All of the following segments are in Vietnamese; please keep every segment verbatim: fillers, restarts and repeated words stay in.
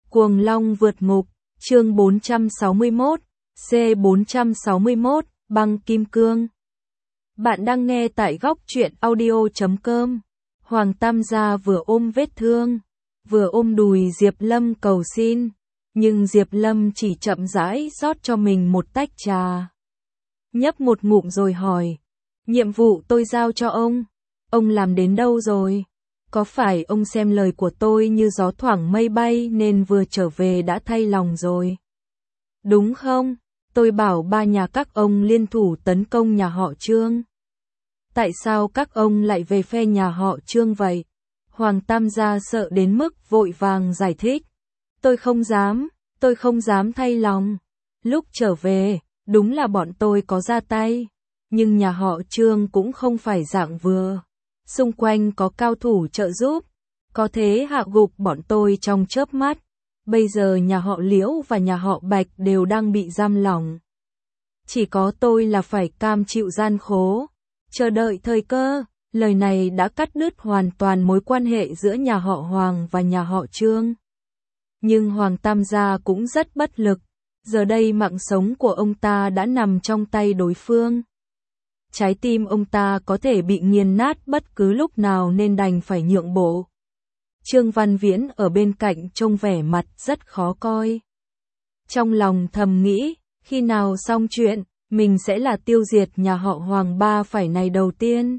Cuồng Long vượt ngục, chương bốn trăm sáu mươi mốt, C bốn trăm sáu mươi mốt, băng kim cương. Bạn đang nghe tại góc truyện audio chấm com. Hoàng Tam Gia vừa ôm vết thương, vừa ôm đùi Diệp Lâm cầu xin, nhưng Diệp Lâm chỉ chậm rãi rót cho mình một tách trà. Nhấp một ngụm rồi hỏi, nhiệm vụ tôi giao cho ông, ông làm đến đâu rồi? Có phải ông xem lời của tôi như gió thoảng mây bay nên vừa trở về đã thay lòng rồi? Đúng không? Tôi bảo ba nhà các ông liên thủ tấn công nhà họ Trương. Tại sao các ông lại về phe nhà họ Trương vậy? Hoàng Tam Gia sợ đến mức vội vàng giải thích. Tôi không dám, tôi không dám thay lòng. Lúc trở về, đúng là bọn tôi có ra tay. Nhưng nhà họ Trương cũng không phải dạng vừa. Xung quanh có cao thủ trợ giúp, có thế hạ gục bọn tôi trong chớp mắt. Bây giờ nhà họ Liễu và nhà họ Bạch đều đang bị giam lỏng. Chỉ có tôi là phải cam chịu gian khổ, chờ đợi thời cơ. Lời này đã cắt đứt hoàn toàn mối quan hệ giữa nhà họ Hoàng và nhà họ Trương. Nhưng Hoàng Tam Gia cũng rất bất lực, giờ đây mạng sống của ông ta đã nằm trong tay đối phương. Trái tim ông ta có thể bị nghiền nát bất cứ lúc nào nên đành phải nhượng bộ. Trương Văn Viễn ở bên cạnh trông vẻ mặt rất khó coi. Trong lòng thầm nghĩ, khi nào xong chuyện, mình sẽ là tiêu diệt nhà họ Hoàng ba phải này đầu tiên.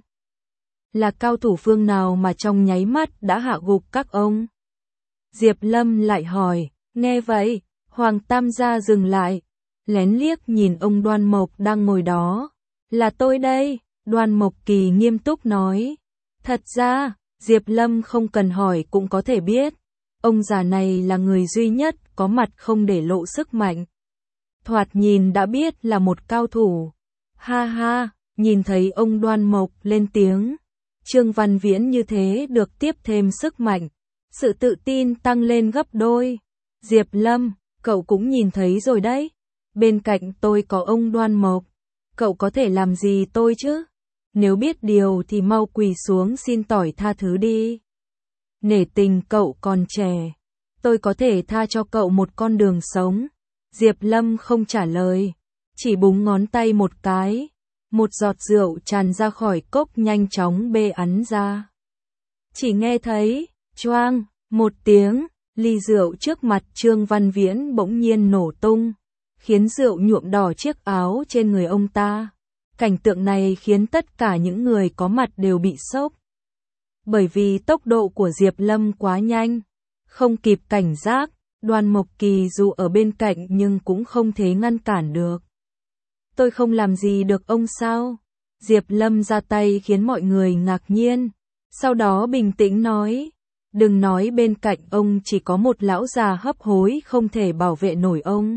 Là cao thủ phương nào mà trong nháy mắt đã hạ gục các ông? Diệp Lâm lại hỏi, nghe vậy, Hoàng Tam Gia dừng lại, lén liếc nhìn ông Đoan Mộc đang ngồi đó. Là tôi đây, Đoan Mộc Kỳ nghiêm túc nói. Thật ra, Diệp Lâm không cần hỏi cũng có thể biết. Ông già này là người duy nhất có mặt không để lộ sức mạnh. Thoạt nhìn đã biết là một cao thủ. Ha ha, nhìn thấy ông Đoan Mộc lên tiếng. Trương Văn Viễn như thế được tiếp thêm sức mạnh. Sự tự tin tăng lên gấp đôi. Diệp Lâm, cậu cũng nhìn thấy rồi đấy. Bên cạnh tôi có ông Đoan Mộc. Cậu có thể làm gì tôi chứ? Nếu biết điều thì mau quỳ xuống xin tỏi tha thứ đi. Nể tình cậu còn trẻ, tôi có thể tha cho cậu một con đường sống. Diệp Lâm không trả lời, chỉ búng ngón tay một cái. Một giọt rượu tràn ra khỏi cốc nhanh chóng bê ắn ra. Chỉ nghe thấy, choang, một tiếng, ly rượu trước mặt Trương Văn Viễn bỗng nhiên nổ tung, khiến rượu nhuộm đỏ chiếc áo trên người ông ta. Cảnh tượng này khiến tất cả những người có mặt đều bị sốc. Bởi vì tốc độ của Diệp Lâm quá nhanh, không kịp cảnh giác, Đoan Mộc Kỳ dù ở bên cạnh nhưng cũng không thể ngăn cản được. Tôi không làm gì được ông sao? Diệp Lâm ra tay khiến mọi người ngạc nhiên, sau đó bình tĩnh nói, đừng nói bên cạnh ông chỉ có một lão già hấp hối không thể bảo vệ nổi ông.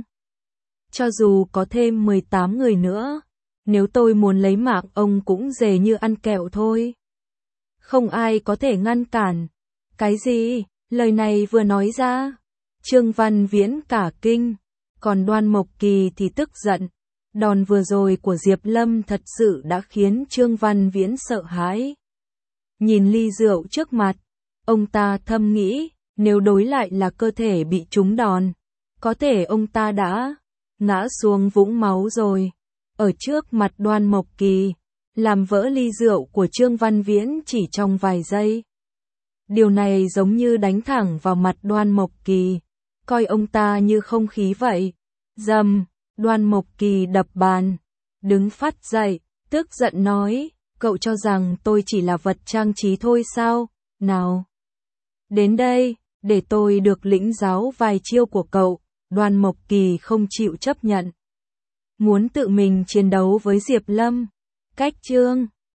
Cho dù có thêm mười tám người nữa, nếu tôi muốn lấy mạng ông cũng dề như ăn kẹo thôi. Không ai có thể ngăn cản. Cái gì? Lời này vừa nói ra, Trương Văn Viễn cả kinh, còn Đoan Mộc Kỳ thì tức giận. Đòn vừa rồi của Diệp Lâm thật sự đã khiến Trương Văn Viễn sợ hãi. Nhìn ly rượu trước mặt, ông ta thầm nghĩ, nếu đối lại là cơ thể bị trúng đòn, có thể ông ta đã ngã xuống vũng máu rồi. Ở trước mặt Đoan Mộc Kỳ, làm vỡ ly rượu của Trương Văn Viễn chỉ trong vài giây. Điều này giống như đánh thẳng vào mặt Đoan Mộc Kỳ, coi ông ta như không khí vậy. Dầm, Đoan Mộc Kỳ đập bàn, đứng phát dậy, tức giận nói, cậu cho rằng tôi chỉ là vật trang trí thôi sao? Nào, đến đây, để tôi được lĩnh giáo vài chiêu của cậu. Đoan Mộc Kỳ không chịu chấp nhận, muốn tự mình chiến đấu với Diệp Lâm. Cách Trương